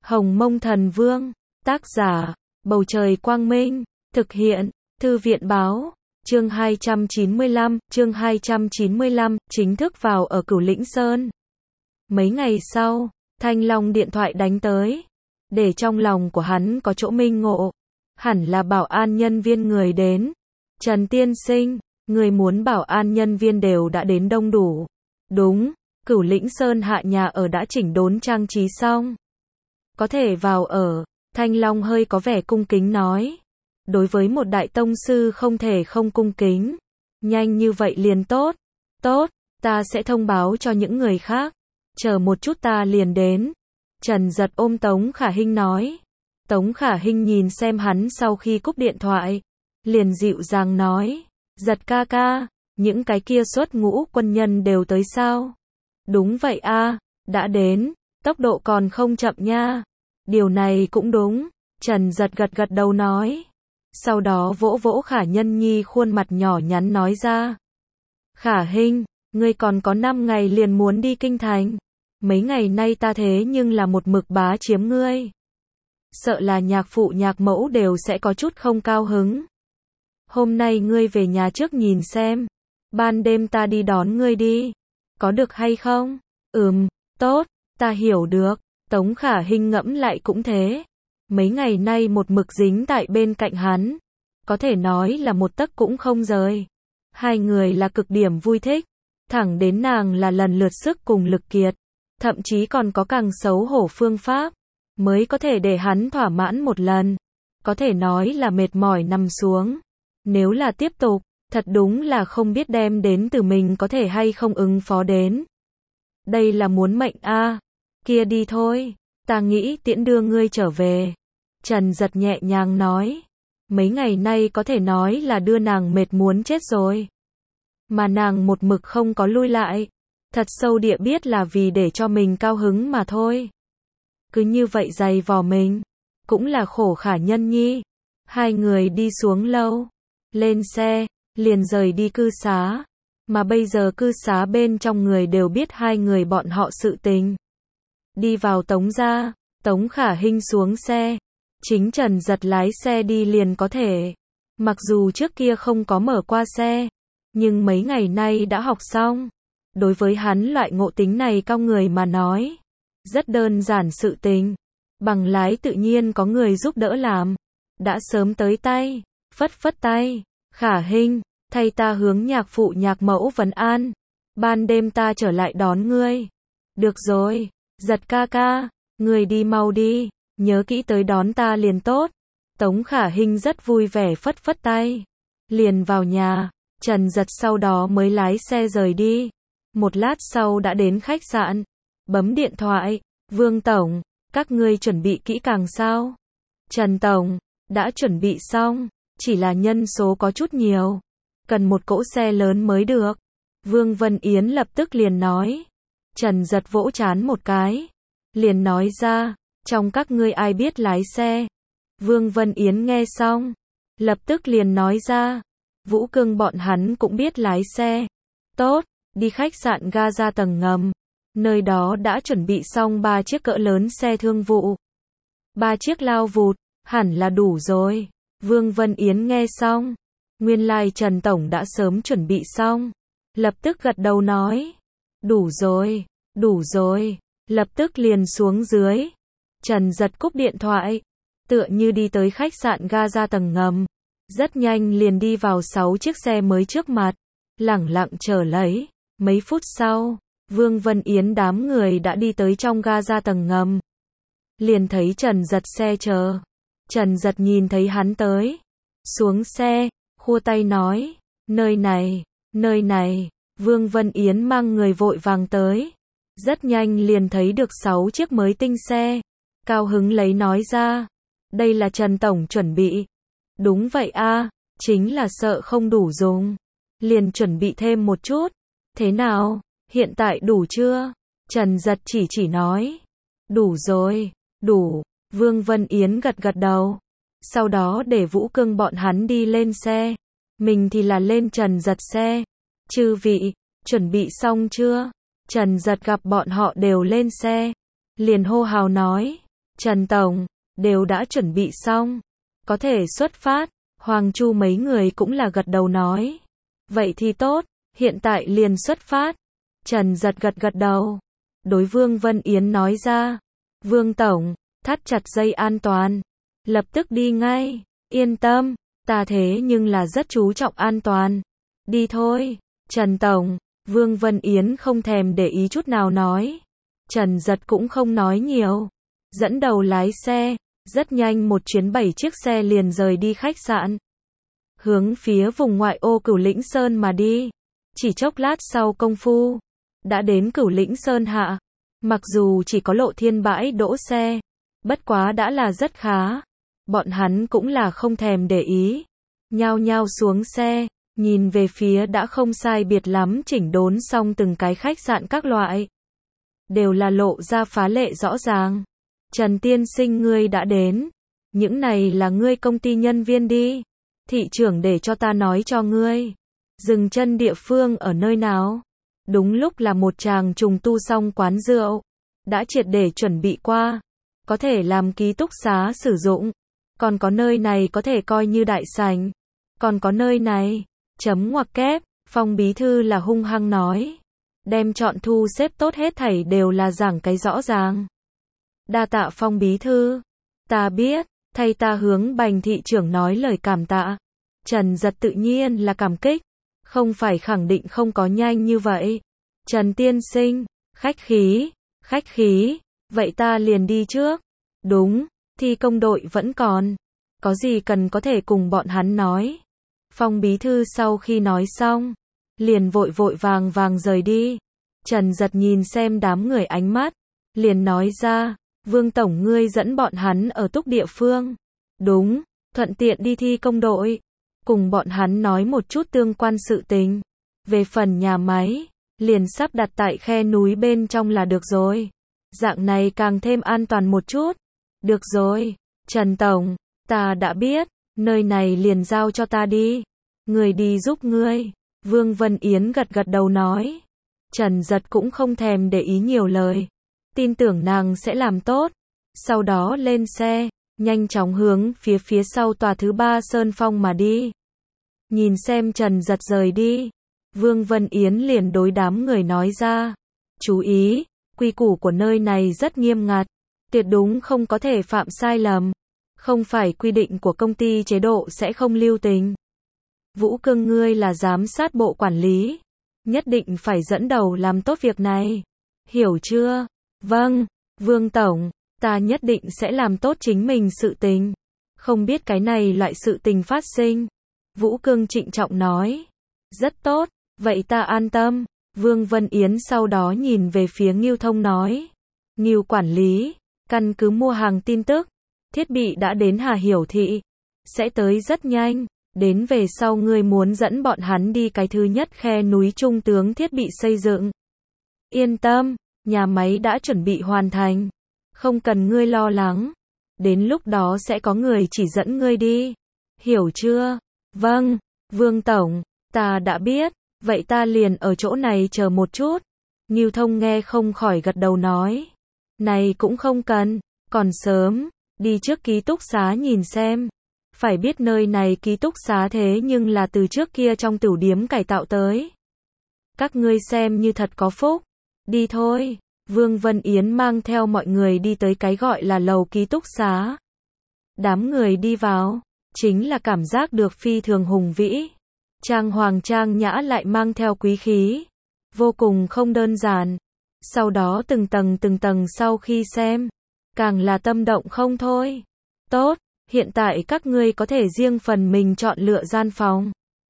Hồng Mông Thần Vương, tác giả, Bầu Trời Quang Minh, thực hiện, Thư viện Báo, chương 295, chính thức vào ở Cửu Lĩnh Sơn. Mấy ngày sau, Thanh Long điện thoại đánh tới, để trong lòng của hắn có chỗ minh ngộ, hẳn là bảo an nhân viên người đến. Trần tiên sinh, người muốn bảo an nhân viên đều đã đến đông đủ. Đúng, Cửu Lĩnh Sơn hạ nhà ở đã chỉnh đốn trang trí xong. Có thể vào ở, Thanh Long hơi có vẻ cung kính nói. Đối với một đại tông sư không thể không cung kính. Nhanh như vậy liền tốt. Tốt, ta sẽ thông báo cho những người khác. Chờ một chút ta liền đến. Trần Giật ôm Tống Khả Hinh nói. Tống Khả Hinh nhìn xem hắn sau khi cúp điện thoại. Liền dịu dàng nói. Giật ca ca, những cái kia xuất ngũ quân nhân đều tới sao? Đúng vậy a, đã đến, tốc độ còn không chậm nha. Điều này cũng đúng, Trần Giật gật gật đầu nói. Sau đó vỗ vỗ Khả Nhân Nhi khuôn mặt nhỏ nhắn nói ra. Khả Hinh, ngươi còn có 5 ngày liền muốn đi kinh thành. Mấy ngày nay ta thế nhưng là một mực bá chiếm ngươi. Sợ là nhạc phụ nhạc mẫu đều sẽ có chút không cao hứng. Hôm nay ngươi về nhà trước nhìn xem. Ban đêm ta đi đón ngươi đi. Có được hay không? Tốt, ta hiểu được. Tống Khả Hinh ngẫm lại cũng thế. Mấy ngày nay một mực dính tại bên cạnh hắn. Có thể nói là một tấc cũng không rời. Hai người là cực điểm vui thích. Thẳng đến nàng là lần lượt sức cùng lực kiệt. Thậm chí còn có càng xấu hổ phương pháp. Mới có thể để hắn thỏa mãn một lần. Có thể nói là mệt mỏi nằm xuống. Nếu là tiếp tục, thật đúng là không biết đem đến từ mình có thể hay không ứng phó đến. Đây là muốn mệnh a. Kia đi thôi, ta nghĩ tiễn đưa ngươi trở về. Trần Giật nhẹ nhàng nói. Mấy ngày nay có thể nói là đưa nàng mệt muốn chết rồi. Mà nàng một mực không có lui lại. Thật sâu địa biết là vì để cho mình cao hứng mà thôi. Cứ như vậy dày vò mình. Cũng là khổ Khả Nhân Nhi. Hai người đi xuống lâu. Lên xe, liền rời đi cư xá. Mà bây giờ cư xá bên trong người đều biết hai người bọn họ sự tình. Đi vào Tống gia, Tống Khả Hinh xuống xe. Chính Trần Giật lái xe đi liền có thể. Mặc dù trước kia không có mở qua xe, nhưng mấy ngày nay đã học xong. Đối với hắn loại ngộ tính này cao người mà nói. Rất đơn giản sự tình. Bằng lái tự nhiên có người giúp đỡ làm. Đã sớm tới tay, phất phất tay. Khả Hinh, thay ta hướng nhạc phụ nhạc mẫu vấn an. Ban đêm ta trở lại đón ngươi. Được rồi, Giật ca ca, ngươi đi mau đi, nhớ kỹ tới đón ta liền tốt. Tống Khả Hinh rất vui vẻ phất phất tay. Liền vào nhà, Trần Giật sau đó mới lái xe rời đi. Một lát sau đã đến khách sạn. Bấm điện thoại, Vương Tổng, các ngươi chuẩn bị kỹ càng sao? Trần Tổng, đã chuẩn bị xong, chỉ là nhân số có chút nhiều. Cần một cỗ xe lớn mới được. Vương Vân Yến lập tức liền nói. Trần Giật vỗ trán một cái. Liền nói ra, trong các ngươi ai biết lái xe? Vương Vân Yến nghe xong. Lập tức liền nói ra. Vũ Cương bọn hắn cũng biết lái xe. Tốt, đi khách sạn Gaza tầng ngầm. Nơi đó đã chuẩn bị xong 3 chiếc cỡ lớn xe thương vụ. 3 chiếc lao vụt, hẳn là đủ rồi. Vương Vân Yến nghe xong. Nguyên lai Trần Tổng đã sớm chuẩn bị xong. Lập tức gật đầu nói. Đủ rồi. Lập tức liền xuống dưới. Trần Giật cúp điện thoại. Tựa như đi tới khách sạn Gaza tầng ngầm. Rất nhanh liền đi vào 6 chiếc xe mới trước mặt. Lẳng lặng chờ lấy. Mấy phút sau, Vương Vân Yến đám người đã đi tới trong Gaza tầng ngầm. Liền thấy Trần Giật xe chờ. Trần Giật nhìn thấy hắn tới. Xuống xe, khua tay nói. Nơi này. Vương Vân Yến mang người vội vàng tới. Rất nhanh liền thấy được 6 chiếc mới tinh xe. Cao hứng lấy nói ra. Đây là Trần Tổng chuẩn bị. Đúng vậy a, chính là sợ không đủ dùng. Liền chuẩn bị thêm một chút. Thế nào, hiện tại đủ chưa? Trần Giật chỉ nói. Đủ rồi, đủ. Vương Vân Yến gật gật đầu. Sau đó để Vũ Cương bọn hắn đi lên xe. Mình thì là lên Trần Giật xe. Chư vị, chuẩn bị xong chưa? Trần Giật gặp bọn họ đều lên xe. Liền hô hào nói. Trần Tổng, đều đã chuẩn bị xong. Có thể xuất phát. Hoàng Chu mấy người cũng là gật đầu nói. Vậy thì tốt, hiện tại liền xuất phát. Trần Giật gật đầu. Đối Vương Vân Yến nói ra. Vương Tổng, thắt chặt dây an toàn. Lập tức đi ngay. Yên tâm, ta thế nhưng là rất chú trọng an toàn. Đi thôi. Trần Tổng, Vương Vân Yến không thèm để ý chút nào nói. Trần Giật cũng không nói nhiều. Dẫn đầu lái xe. Rất nhanh một chuyến 7 chiếc xe liền rời đi khách sạn. Hướng phía vùng ngoại ô Cửu Lĩnh Sơn mà đi. Chỉ chốc lát sau công phu. Đã đến Cửu Lĩnh Sơn hạ. Mặc dù chỉ có lộ thiên bãi đỗ xe. Bất quá đã là rất khá. Bọn hắn cũng là không thèm để ý. Nhao nhao xuống xe. Nhìn về phía đã không sai biệt lắm chỉnh đốn xong từng cái khách sạn các loại. Đều là lộ ra phá lệ rõ ràng. Trần tiên sinh ngươi đã đến. Những này là ngươi công ty nhân viên đi. Thị trưởng để cho ta nói cho ngươi. Dừng chân địa phương ở nơi nào? Đúng lúc là một chàng trùng tu xong quán rượu. Đã triệt để chuẩn bị qua. Có thể làm ký túc xá sử dụng. Còn có nơi này có thể coi như đại sảnh. Còn có nơi này. Chấm ngoặc kép. Phong bí thư là hung hăng nói. Đem chọn thu xếp tốt hết thảy đều là giảng cái rõ ràng. Đa tạ Phong bí thư. Ta biết, thay ta hướng Bành thị trưởng nói lời cảm tạ. Trần Giật tự nhiên là cảm kích. Không phải khẳng định không có nhanh như vậy. Trần tiên sinh, khách khí, vậy ta liền đi trước. Đúng, thi công đội vẫn còn. Có gì cần có thể cùng bọn hắn nói. Phong bí thư sau khi nói xong, liền vội vàng rời đi. Trần Giật nhìn xem đám người ánh mắt, liền nói ra, Vương Tổng ngươi dẫn bọn hắn ở túc địa phương. Đúng, thuận tiện đi thi công đội. Cùng bọn hắn nói một chút tương quan sự tình. Về phần nhà máy, liền sắp đặt tại khe núi bên trong là được rồi. Dạng này càng thêm an toàn một chút. Được rồi, Trần Tổng, ta đã biết, nơi này liền giao cho ta đi. Người đi giúp ngươi. Vương Vân Yến gật đầu nói. Trần Giật cũng không thèm để ý nhiều lời. Tin tưởng nàng sẽ làm tốt. Sau đó lên xe, nhanh chóng hướng phía sau tòa thứ 3 Sơn Phong mà đi. Nhìn xem Trần Giật rời đi. Vương Vân Yến liền đối đám người nói ra. Chú ý, quy củ của nơi này rất nghiêm ngặt. Tuyệt đúng không có thể phạm sai lầm. Không phải quy định của công ty chế độ sẽ không lưu tình. Vũ Cương ngươi là giám sát bộ quản lý. Nhất định phải dẫn đầu làm tốt việc này. Hiểu chưa? Vâng, Vương Tổng, ta nhất định sẽ làm tốt chính mình sự tình. Không biết cái này loại sự tình phát sinh. Vũ Cương trịnh trọng nói. Rất tốt, vậy ta an tâm. Vương Vân Yến sau đó nhìn về phía Ngưu Thông nói. Ngưu quản lý, căn cứ mua hàng tin tức. Thiết bị đã đến Hà Hiểu Thị. Sẽ tới rất nhanh. Đến về sau ngươi muốn dẫn bọn hắn đi cái thứ nhất khe núi trung tướng thiết bị xây dựng. Yên tâm, nhà máy đã chuẩn bị hoàn thành. Không cần ngươi lo lắng. Đến lúc đó sẽ có người chỉ dẫn ngươi đi. Hiểu chưa? Vâng, Vương Tổng, ta đã biết. Vậy ta liền ở chỗ này chờ một chút. Ngưu Thông nghe không khỏi gật đầu nói. Này cũng không cần, còn sớm. Đi trước ký túc xá nhìn xem. Phải biết nơi này ký túc xá thế nhưng là từ trước kia trong tửu điếm cải tạo tới. Các ngươi xem như thật có phúc. Đi thôi. Vương Vân Yến mang theo mọi người đi tới cái gọi là lầu ký túc xá. Đám người đi vào, chính là cảm giác được phi thường hùng vĩ. Trang hoàng trang nhã lại mang theo quý khí. Vô cùng không đơn giản. Sau đó từng tầng sau khi xem, càng là tâm động không thôi. Tốt. Hiện tại các ngươi có thể riêng phần mình chọn lựa gian phòng.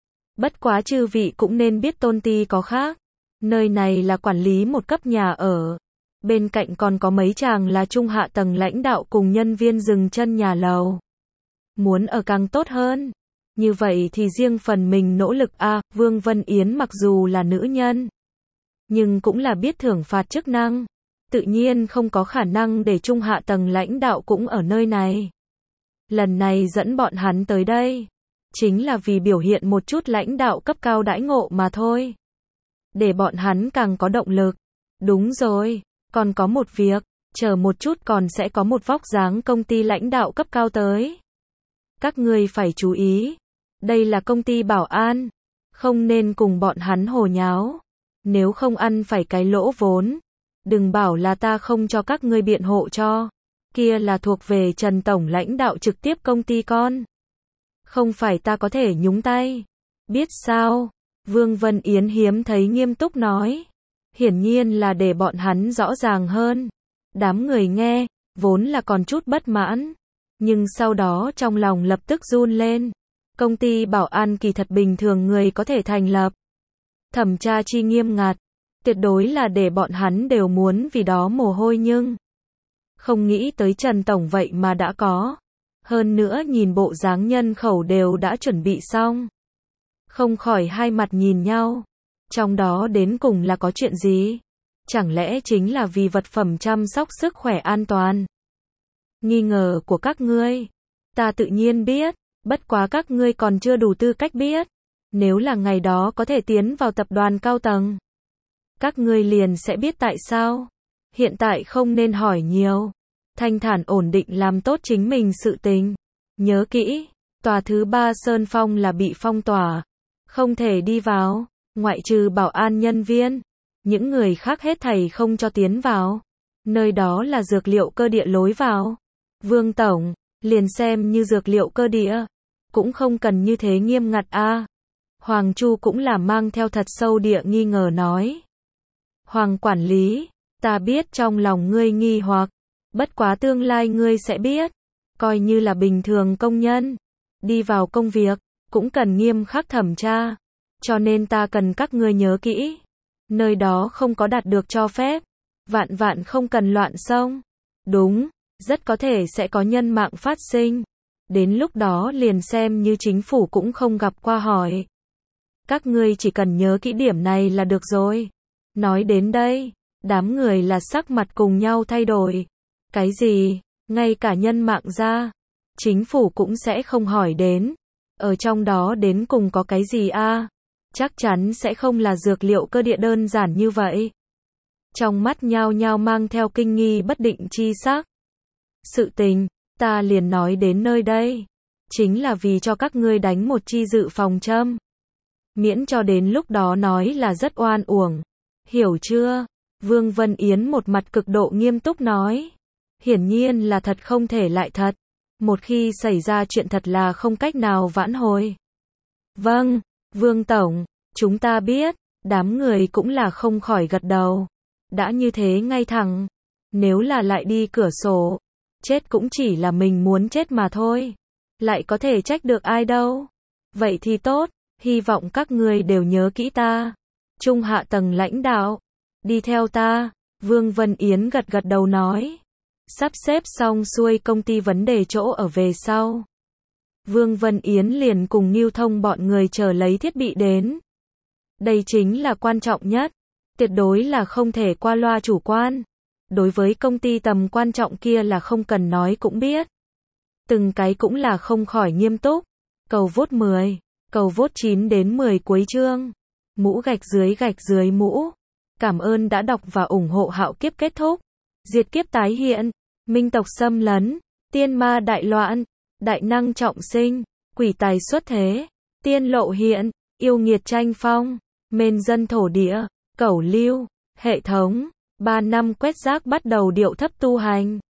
Bất quá chư vị cũng nên biết Tôn Ti có khác. Nơi này là quản lý một cấp nhà ở. Bên cạnh còn có mấy chàng là trung hạ tầng lãnh đạo cùng nhân viên dừng chân nhà lầu. Muốn ở càng tốt hơn. Như vậy thì riêng phần mình nỗ lực a. Vương Vân Yến mặc dù là nữ nhân, nhưng cũng là biết thưởng phạt chức năng. Tự nhiên không có khả năng để trung hạ tầng lãnh đạo cũng ở nơi này. Lần này dẫn bọn hắn tới đây, chính là vì biểu hiện một chút lãnh đạo cấp cao đãi ngộ mà thôi. Để bọn hắn càng có động lực. Đúng rồi, còn có một việc, chờ một chút còn sẽ có một vóc dáng công ty lãnh đạo cấp cao tới. Các ngươi phải chú ý, đây là công ty bảo an, không nên cùng bọn hắn hồ nháo, nếu không ăn phải cái lỗ vốn. Đừng bảo là ta không cho các ngươi biện hộ cho, kia là thuộc về Trần tổng lãnh đạo trực tiếp công ty con. Không phải ta có thể nhúng tay. Biết sao? Vương Vân Yến hiếm thấy nghiêm túc nói. Hiển nhiên là để bọn hắn rõ ràng hơn. Đám người nghe, vốn là còn chút bất mãn, nhưng sau đó trong lòng lập tức run lên. Công ty bảo an kỳ thật bình thường người có thể thành lập. Thẩm tra chi nghiêm ngặt, tuyệt đối là để bọn hắn đều muốn vì đó mồ hôi nhưng không nghĩ tới Trần tổng vậy mà đã có. Hơn nữa nhìn bộ dáng nhân khẩu đều đã chuẩn bị xong. Không khỏi hai mặt nhìn nhau. Trong đó đến cùng là có chuyện gì? Chẳng lẽ chính là vì vật phẩm chăm sóc sức khỏe an toàn? Nghi ngờ của các ngươi, ta tự nhiên biết, bất quá các ngươi còn chưa đủ tư cách biết. Nếu là ngày đó có thể tiến vào tập đoàn cao tầng, các ngươi liền sẽ biết tại sao. Hiện tại không nên hỏi nhiều. Thanh thản ổn định làm tốt chính mình sự tình. Nhớ kỹ, tòa thứ 3 Sơn Phong là bị phong tỏa, không thể đi vào, ngoại trừ bảo an nhân viên. Những người khác hết thảy không cho tiến vào. Nơi đó là dược liệu cơ địa lối vào. Vương tổng, liền xem như dược liệu cơ địa, cũng không cần như thế nghiêm ngặt a. Hoàng Chu cũng là mang theo thật sâu địa nghi ngờ nói. Hoàng quản lý, ta biết trong lòng ngươi nghi hoặc, bất quá tương lai ngươi sẽ biết, coi như là bình thường công nhân, đi vào công việc, cũng cần nghiêm khắc thẩm tra, cho nên ta cần các ngươi nhớ kỹ, nơi đó không có đạt được cho phép, vạn vạn không cần loạn xông, đúng, rất có thể sẽ có nhân mạng phát sinh, đến lúc đó liền xem như chính phủ cũng không gặp qua hỏi. Các ngươi chỉ cần nhớ kỹ điểm này là được rồi. Nói đến đây, đám người là sắc mặt cùng nhau thay đổi. Cái gì? Ngay cả nhân mạng ra, chính phủ cũng sẽ không hỏi đến. Ở trong đó đến cùng có cái gì a? Chắc chắn sẽ không là dược liệu cơ địa đơn giản như vậy. Trong mắt nhao nhao mang theo kinh nghi bất định chi sắc. Sự tình, ta liền nói đến nơi đây, chính là vì cho các ngươi đánh một chi dự phòng châm. Miễn cho đến lúc đó nói là rất oan uổng. Hiểu chưa? Vương Vân Yến một mặt cực độ nghiêm túc nói. Hiển nhiên là thật không thể lại thật. Một khi xảy ra chuyện thật là không cách nào vãn hồi. Vâng, Vương Tổng, chúng ta biết. Đám người cũng là không khỏi gật đầu. Đã như thế ngay thẳng. Nếu là lại đi cửa sổ, chết cũng chỉ là mình muốn chết mà thôi. Lại có thể trách được ai đâu. Vậy thì tốt. Hy vọng các ngươi đều nhớ kỹ ta. Trung hạ tầng lãnh đạo. Đi theo ta. Vương Vân Yến gật gật đầu nói. Sắp xếp xong xuôi công ty vấn đề chỗ ở về sau. Vương Vân Yến liền cùng Ngưu Thông bọn người chờ lấy thiết bị đến. Đây chính là quan trọng nhất. Tuyệt đối là không thể qua loa chủ quan. Đối với công ty tầm quan trọng kia là không cần nói cũng biết. Từng cái cũng là không khỏi nghiêm túc. Cầu vote 10. Cầu vote 9 đến 10 cuối chương. Mũ gạch dưới mũ. Cảm ơn đã đọc và ủng hộ Hạo Kiếp kết thúc. Diệt kiếp tái hiện. Minh tộc xâm lấn. Tiên ma đại loạn. Đại năng trọng sinh. Quỷ tài xuất thế. Tiên lộ hiện. Yêu nghiệt tranh phong. Mên dân thổ địa. Cẩu lưu. Hệ thống. 3 năm quét rác bắt đầu điệu thấp tu hành.